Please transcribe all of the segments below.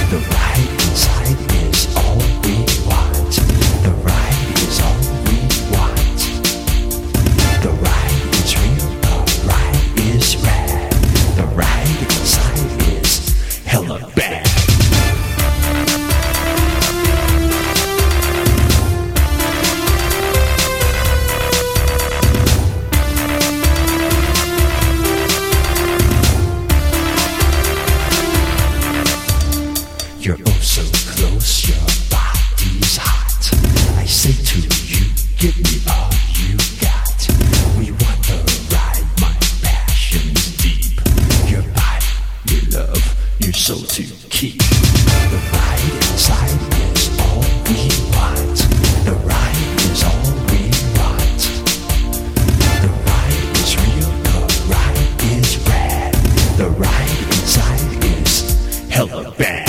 The ride inside is all we want. The ride is all we want. The ride is real, the ride is rad. The ride inside is hella bad. You're oh so close, your body's hot. I say to you, give me all you got. We want the ride, my passion's deep. Your body, your love, your soul to keep. The ride inside is all we want. The ride is all we want. The ride is real, the ride is rad. The ride inside is hella bad.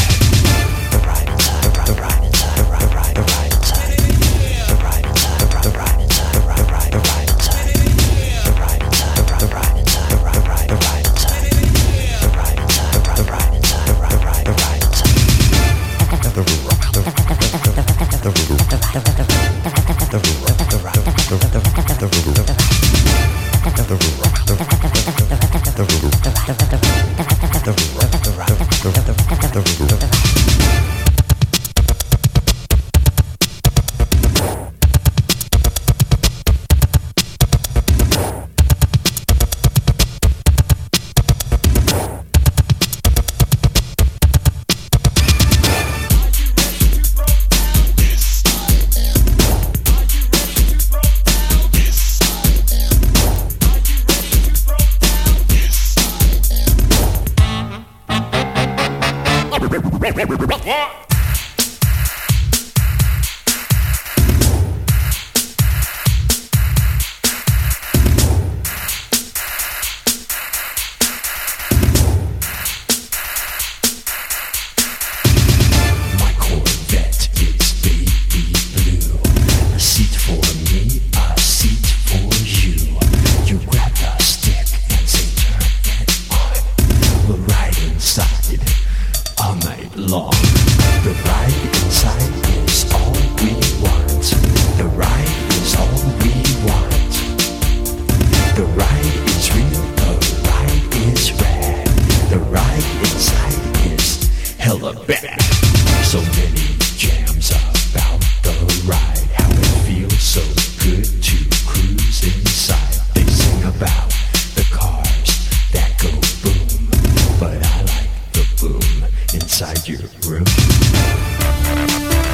Inside your room.